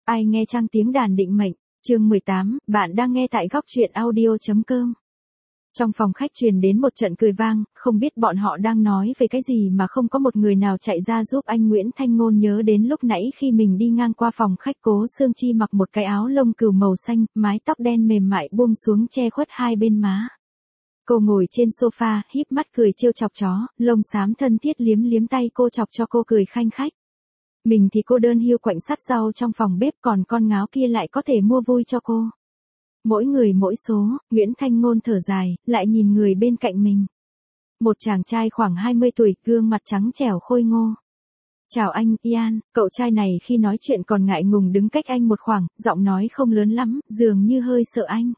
Ai nghe trang tiếng đàn định mệnh, chương 18, bạn đang nghe tại góc truyện audio.com. Trong phòng khách truyền đến một trận cười vang, không biết bọn họ đang nói về cái gì mà không có một người nào chạy ra giúp anh Nguyễn Thanh Ngôn nhớ đến lúc nãy khi mình đi ngang qua phòng khách Cố Sương Chi mặc một cái áo lông cừu màu xanh, mái tóc đen mềm mại buông xuống che khuất hai bên má. Cô ngồi trên sofa, híp mắt cười trêu chọc chó, lông xám thân thiết liếm liếm tay cô chọc cho cô cười khanh khách. Mình thì cô đơn hiu quạnh sắt rau trong phòng bếp, còn con ngáo kia lại có thể mua vui cho cô. Mỗi người mỗi số, Nguyễn Thanh Ngôn thở dài, lại nhìn người bên cạnh mình. Một chàng trai khoảng 20 tuổi, gương mặt trắng trẻo khôi ngô. Chào anh, Ian, cậu trai này khi nói chuyện còn ngại ngùng đứng cách anh một khoảng, giọng nói không lớn lắm, dường như hơi sợ anh.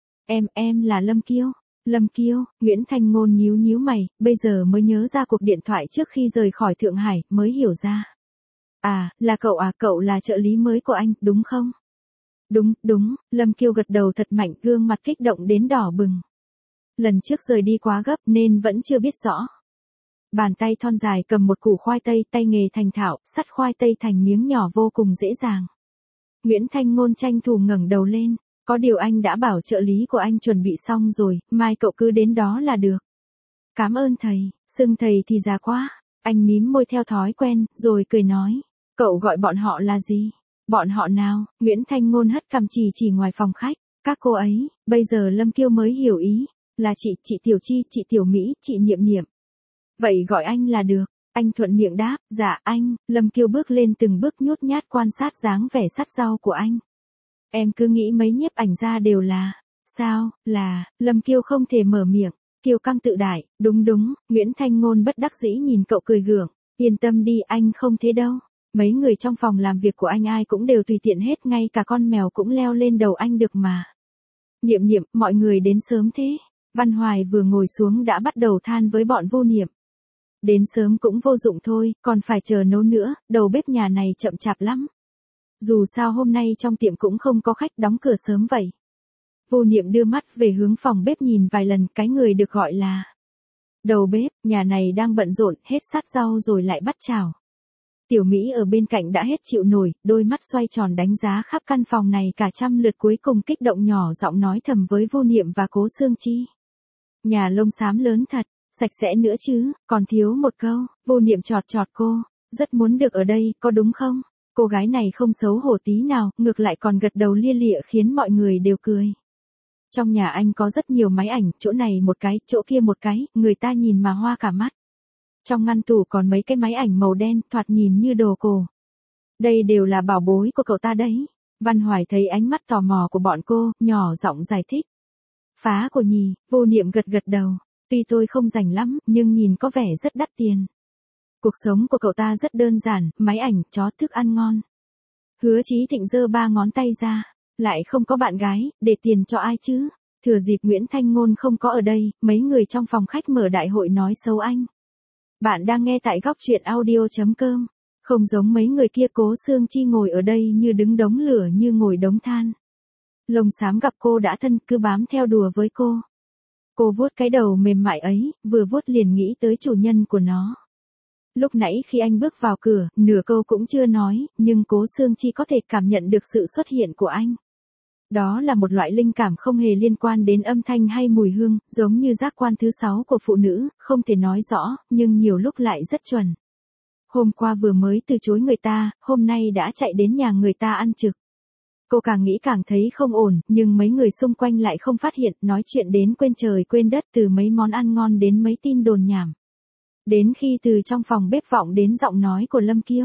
Em là Lâm Kiêu. Lâm Kiêu, Nguyễn Thanh Ngôn nhíu nhíu mày, bây giờ mới nhớ ra cuộc điện thoại trước khi rời khỏi Thượng Hải, mới hiểu ra. Là cậu à, cậu là trợ lý mới của anh, đúng không? Đúng, Lâm Kiêu gật đầu thật mạnh, gương mặt kích động đến đỏ bừng. Lần trước rời đi quá gấp nên vẫn chưa biết rõ. Bàn tay thon dài cầm một củ khoai tây, tay nghề thành thạo, sắt khoai tây thành miếng nhỏ vô cùng dễ dàng. Nguyễn Thanh Ngôn tranh thủ ngẩng đầu lên, có điều anh đã bảo trợ lý của anh chuẩn bị xong rồi, mai cậu cứ đến đó là được. Cảm ơn thầy, xưng thầy thì già quá, anh mím môi theo thói quen, rồi cười nói, cậu gọi bọn họ là gì? Bọn họ nào? Nguyễn Thanh Ngôn hất cằm chỉ ngoài phòng khách, các cô ấy. Bây giờ Lâm Kiêu mới hiểu ý, là chị Tiểu Chi, chị Tiểu Mỹ, chị Niệm Niệm. Vậy gọi anh là được. Anh thuận miệng đáp, dạ anh. Lâm Kiêu bước lên từng bước nhút nhát quan sát dáng vẻ sắt rau của anh. Em cứ nghĩ mấy nhiếp ảnh gia đều là, sao, là, Lâm Kiêu không thể mở miệng, kiêu căng tự đại, đúng, Nguyễn Thanh Ngôn bất đắc dĩ nhìn cậu cười gượng, yên tâm đi, anh không thế đâu. Mấy người trong phòng làm việc của anh ai cũng đều tùy tiện hết, ngay cả con mèo cũng leo lên đầu anh được mà. Niệm Niệm, mọi người đến sớm thế. Văn Hoài vừa ngồi xuống đã bắt đầu than với bọn Vô Niệm. Đến sớm cũng vô dụng thôi, còn phải chờ nấu nữa, đầu bếp nhà này chậm chạp lắm. Dù sao hôm nay trong tiệm cũng không có khách, đóng cửa sớm vậy. Vô Niệm đưa mắt về hướng phòng bếp nhìn vài lần, cái người được gọi là đầu bếp, nhà này đang bận rộn, hết sát rau rồi lại bắt chảo. Tiểu Mỹ ở bên cạnh đã hết chịu nổi, đôi mắt xoay tròn đánh giá khắp căn phòng này cả trăm lượt, cuối cùng kích động nhỏ giọng nói thầm với Vô Niệm và Cố Sương Chi. Nhà lông xám lớn thật, sạch sẽ nữa chứ, còn thiếu một câu. Vô Niệm chọt cô, rất muốn được ở đây, có đúng không? Cô gái này không xấu hổ tí nào, ngược lại còn gật đầu lia lịa khiến mọi người đều cười. Trong nhà anh có rất nhiều máy ảnh, chỗ này một cái, chỗ kia một cái, người ta nhìn mà hoa cả mắt. Trong ngăn tủ còn mấy cái máy ảnh màu đen, thoạt nhìn như đồ cổ. Đây đều là bảo bối của cậu ta đấy. Văn Hoài thấy ánh mắt tò mò của bọn cô, nhỏ giọng giải thích. Phá của nhì. Vô Niệm gật đầu. Tuy tôi không rành lắm, nhưng nhìn có vẻ rất đắt tiền. Cuộc sống của cậu ta rất đơn giản, máy ảnh, chó, thức ăn ngon. Hứa Chí Thịnh giơ ba ngón tay ra. Lại không có bạn gái, để tiền cho ai chứ? Thừa dịp Nguyễn Thanh Ngôn không có ở đây, mấy người trong phòng khách mở đại hội nói xấu anh. Bạn đang nghe tại góc truyện audio.com. Không giống mấy người kia, Cố Sương Chi ngồi ở đây như đứng đống lửa, như ngồi đống than. Lông xám gặp cô đã thân, cứ bám theo đùa với cô. Cô vuốt cái đầu mềm mại ấy, vừa vuốt liền nghĩ tới chủ nhân của nó. Lúc nãy khi anh bước vào cửa, nửa câu cũng chưa nói, nhưng Cố Sương Chi có thể cảm nhận được sự xuất hiện của anh. Đó là một loại linh cảm không hề liên quan đến âm thanh hay mùi hương, giống như giác quan thứ 6 của phụ nữ, không thể nói rõ, nhưng nhiều lúc lại rất chuẩn. Hôm qua vừa mới từ chối người ta, hôm nay đã chạy đến nhà người ta ăn trực. Cô càng nghĩ càng thấy không ổn, nhưng mấy người xung quanh lại không phát hiện, nói chuyện đến quên trời quên đất, từ mấy món ăn ngon đến mấy tin đồn nhảm. Đến khi từ trong phòng bếp vọng đến giọng nói của Lâm Kiêu.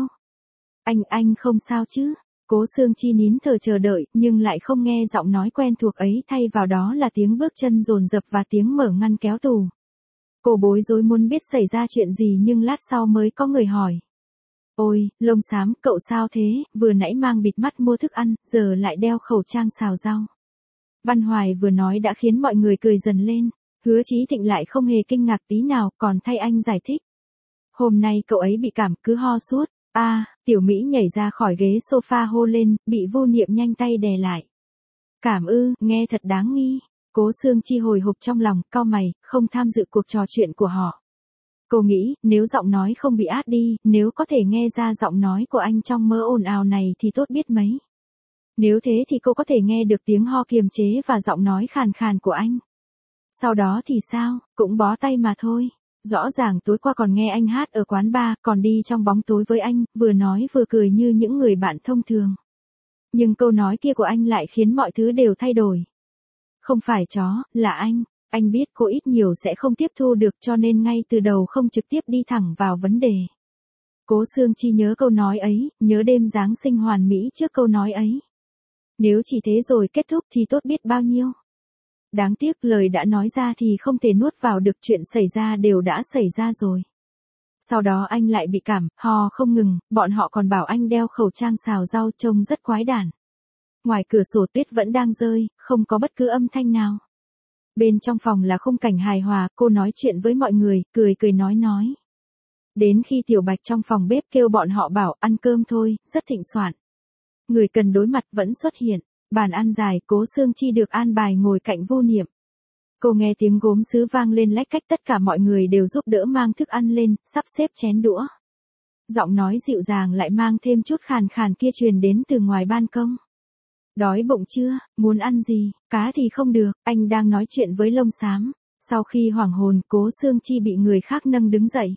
Anh không sao chứ? Cố Sương Chi nín thở chờ đợi, nhưng lại không nghe giọng nói quen thuộc ấy, thay vào đó là tiếng bước chân dồn dập và tiếng mở ngăn kéo tủ. Cô bối rối muốn biết xảy ra chuyện gì, nhưng lát sau mới có người hỏi. Ôi, lông xám, cậu sao thế, vừa nãy mang bịt mắt mua thức ăn, giờ lại đeo khẩu trang xào rau. Văn Hoài vừa nói đã khiến mọi người cười dần lên, Hứa Chí Thịnh lại không hề kinh ngạc tí nào, còn thay anh giải thích. Hôm nay cậu ấy bị cảm, cứ ho suốt. Tiểu Mỹ nhảy ra khỏi ghế sofa hô lên, bị Vô Niệm nhanh tay đè lại. Cảm ư, nghe thật đáng nghi. Cố Sương Chi hồi hộp trong lòng, cau mày, không tham dự cuộc trò chuyện của họ. Cô nghĩ, nếu giọng nói không bị át đi, nếu có thể nghe ra giọng nói của anh trong mơ ồn ào này thì tốt biết mấy. Nếu thế thì cô có thể nghe được tiếng ho kiềm chế và giọng nói khàn khàn của anh. Sau đó thì sao, cũng bó tay mà thôi. Rõ ràng tối qua còn nghe anh hát ở quán bar, còn đi trong bóng tối với anh, vừa nói vừa cười như những người bạn thông thường. Nhưng câu nói kia của anh lại khiến mọi thứ đều thay đổi. Không phải chó, là anh biết cô ít nhiều sẽ không tiếp thu được cho nên ngay từ đầu không trực tiếp đi thẳng vào vấn đề. Cố Sương Chi nhớ câu nói ấy, nhớ đêm Giáng sinh hoàn mỹ trước câu nói ấy. Nếu chỉ thế rồi kết thúc thì tốt biết bao nhiêu. Đáng tiếc lời đã nói ra thì không thể nuốt vào được, chuyện xảy ra đều đã xảy ra rồi. Sau đó anh lại bị cảm, ho không ngừng, bọn họ còn bảo anh đeo khẩu trang xào rau trông rất quái đản. Ngoài cửa sổ tuyết vẫn đang rơi, không có bất cứ âm thanh nào. Bên trong phòng là khung cảnh hài hòa, cô nói chuyện với mọi người, cười cười nói. Đến khi Tiểu Bạch trong phòng bếp kêu bọn họ bảo ăn cơm thôi, rất thịnh soạn. Người cần đối mặt vẫn xuất hiện, bàn ăn dài, Cố Sương Chi được an bài ngồi cạnh Vô Niệm. Cô nghe tiếng gốm sứ vang lên lách cách, tất cả mọi người đều giúp đỡ mang thức ăn lên, sắp xếp chén đũa. Giọng nói dịu dàng lại mang thêm chút khàn khàn kia truyền đến từ ngoài ban công. Đói bụng chưa, muốn ăn gì, cá thì không được, anh đang nói chuyện với Lông Xám. Sau khi hoảng hồn, Cố Sương Chi bị người khác nâng đứng dậy.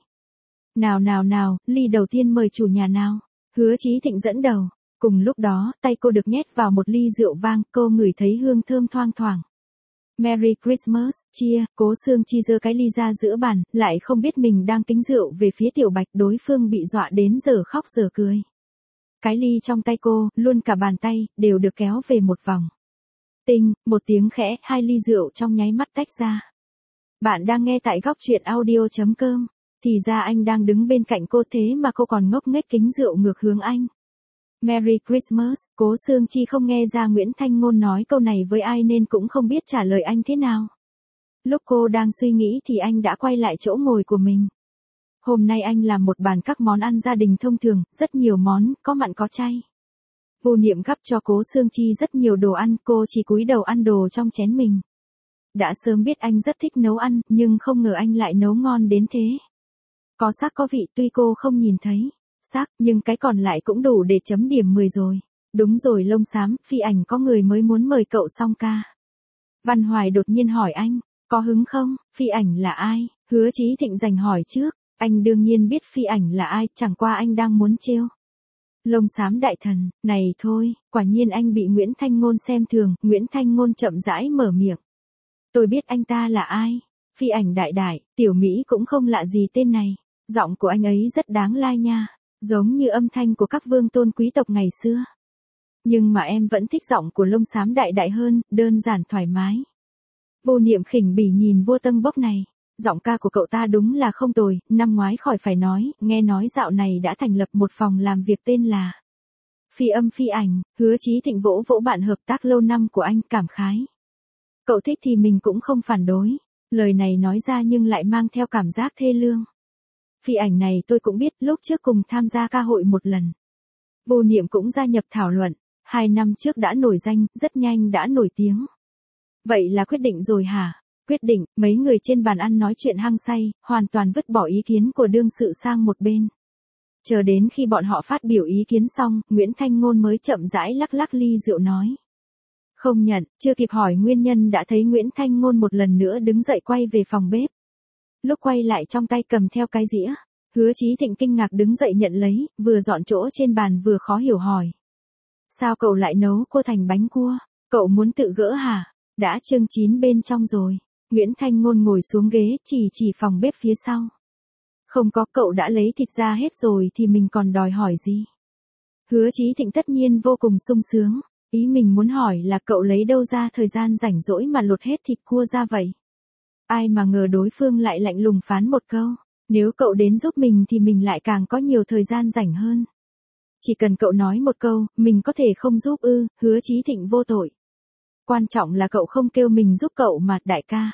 Nào, ly đầu tiên mời chủ nhà nào. Hứa Chí Thịnh dẫn đầu. Cùng lúc đó, tay cô được nhét vào một ly rượu vang, cô ngửi thấy hương thơm thoang thoảng. Merry Christmas, chia, Cố Sương Chi giơ cái ly ra giữa bàn, lại không biết mình đang kính rượu về phía Tiểu Bạch, đối phương bị dọa đến giờ khóc giờ cười. Cái ly trong tay cô, luôn cả bàn tay, đều được kéo về một vòng. Tinh, một tiếng khẽ, hai ly rượu trong nháy mắt tách ra. Bạn đang nghe tại góc truyện audio.com. Thì ra anh đang đứng bên cạnh cô thế mà cô còn ngốc nghếch kính rượu ngược hướng anh. Merry Christmas, Cố Sương Chi không nghe ra Nguyễn Thanh Ngôn nói câu này với ai nên cũng không biết trả lời anh thế nào. Lúc cô đang suy nghĩ thì anh đã quay lại chỗ ngồi của mình. Hôm nay anh làm một bàn các món ăn gia đình thông thường, rất nhiều món, có mặn có chay. Vô Niệm gắp cho Cố Sương Chi rất nhiều đồ ăn, cô chỉ cúi đầu ăn đồ trong chén mình. Đã sớm biết anh rất thích nấu ăn, nhưng không ngờ anh lại nấu ngon đến thế. Có sắc có vị, tuy cô không nhìn thấy sắc, nhưng cái còn lại cũng đủ để chấm điểm 10 rồi. Đúng rồi Lông Xám, Phi Ảnh có người mới muốn mời cậu song ca. Văn Hoài đột nhiên hỏi anh, có hứng không? Phi Ảnh là ai? Hứa Chí Thịnh giành hỏi trước, anh đương nhiên biết Phi Ảnh là ai, chẳng qua anh đang muốn trêu. Lông Xám đại thần, này thôi, quả nhiên anh bị Nguyễn Thanh Ngôn xem thường. Nguyễn Thanh Ngôn chậm rãi mở miệng. Tôi biết anh ta là ai. Phi Ảnh đại đại, Tiểu Mỹ cũng không lạ gì tên này. Giọng của anh ấy rất đáng lai nha, giống như âm thanh của các vương tôn quý tộc ngày xưa. Nhưng mà em vẫn thích giọng của Lông Xám đại đại hơn, đơn giản thoải mái. Vô Niệm khỉnh bỉ nhìn Vô Tân Bốc này. Giọng ca của cậu ta đúng là không tồi, năm ngoái khỏi phải nói, nghe nói dạo này đã thành lập một phòng làm việc tên là Phi Âm Phi Ảnh. Hứa Chí Thịnh vỗ vỗ bạn hợp tác lâu năm của anh, cảm khái. Cậu thích thì mình cũng không phản đối. Lời này nói ra nhưng lại mang theo cảm giác thê lương. Phi Ảnh này tôi cũng biết, lúc trước cùng tham gia ca hội một lần. Vô Niệm cũng gia nhập thảo luận, 2 năm trước đã nổi danh, rất nhanh đã nổi tiếng. Vậy là quyết định rồi hả? Quyết định, mấy người trên bàn ăn nói chuyện hăng say, hoàn toàn vứt bỏ ý kiến của đương sự sang một bên. Chờ đến khi bọn họ phát biểu ý kiến xong, Nguyễn Thanh Ngôn mới chậm rãi lắc lắc ly rượu nói. Không nhận, chưa kịp hỏi nguyên nhân đã thấy Nguyễn Thanh Ngôn một lần nữa đứng dậy quay về phòng bếp. Lúc quay lại trong tay cầm theo cái dĩa, Hứa Chí Thịnh kinh ngạc đứng dậy nhận lấy, vừa dọn chỗ trên bàn vừa khó hiểu hỏi. Sao cậu lại nấu cô thành bánh cua? Cậu muốn tự gỡ hả? Đã chương chín bên trong rồi. Nguyễn Thanh Ngôn ngồi xuống ghế, chỉ phòng bếp phía sau. Không có, cậu đã lấy thịt ra hết rồi thì mình còn đòi hỏi gì? Hứa Chí Thịnh tất nhiên vô cùng sung sướng. Ý mình muốn hỏi là cậu lấy đâu ra thời gian rảnh rỗi mà lột hết thịt cua ra vậy? Ai mà ngờ đối phương lại lạnh lùng phán một câu. Nếu cậu đến giúp mình thì mình lại càng có nhiều thời gian rảnh hơn. Chỉ cần cậu nói một câu, mình có thể không giúp ư? Hứa Chí Thịnh vô tội. Quan trọng là cậu không kêu mình giúp cậu mà, đại ca.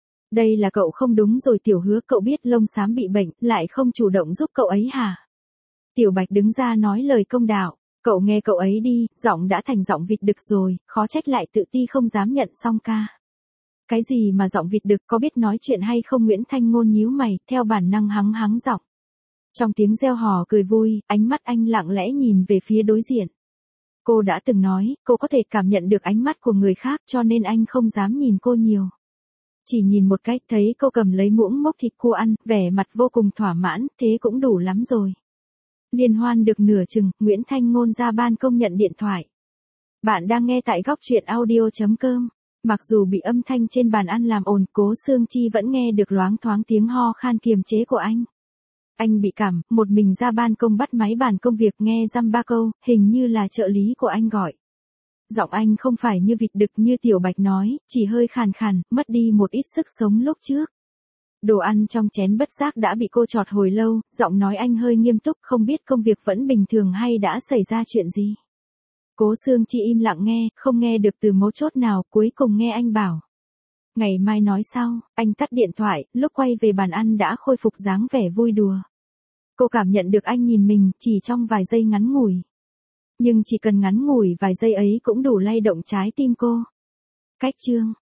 Đây là cậu không đúng rồi. Tiểu Hứa, cậu biết Lông Xám bị bệnh, lại không chủ động giúp cậu ấy hả? Tiểu Bạch đứng ra nói lời công đạo. Cậu nghe cậu ấy đi, giọng đã thành giọng vịt đực rồi, khó trách lại tự ti không dám nhận song ca. Cái gì mà giọng vịt đực, có biết nói chuyện hay không? Nguyễn Thanh Ngôn nhíu mày, theo bản năng hắng giọng. Trong tiếng reo hò cười vui, ánh mắt anh lặng lẽ nhìn về phía đối diện. Cô đã từng nói, cô có thể cảm nhận được ánh mắt của người khác cho nên anh không dám nhìn cô nhiều. Chỉ nhìn một cách thấy cô cầm lấy muỗng mốc thịt cua ăn, vẻ mặt vô cùng thỏa mãn, thế cũng đủ lắm rồi. Liên hoan được nửa chừng, Nguyễn Thanh Ngôn ra ban công nhận điện thoại. Bạn đang nghe tại góc truyện audio.com. Mặc dù bị âm thanh trên bàn ăn làm ồn, Cố Sương Chi vẫn nghe được loáng thoáng tiếng ho khan kiềm chế của anh. Anh bị cảm, một mình ra ban công bắt máy bàn công việc nghe dăm ba câu, hình như là trợ lý của anh gọi. Giọng anh không phải như vịt đực như Tiểu Bạch nói, chỉ hơi khàn khàn, mất đi một ít sức sống lúc trước. Đồ ăn trong chén bất giác đã bị cô chọt hồi lâu, giọng nói anh hơi nghiêm túc, không biết công việc vẫn bình thường hay đã xảy ra chuyện gì. Cố Sương Chi im lặng nghe, không nghe được từ mấu chốt nào, cuối cùng nghe anh bảo. Ngày mai nói sau, anh tắt điện thoại, lúc quay về bàn ăn đã khôi phục dáng vẻ vui đùa. Cô cảm nhận được anh nhìn mình, chỉ trong vài giây ngắn ngủi. Nhưng chỉ cần ngắn ngủi vài giây ấy cũng đủ lay động trái tim cô. Cách chương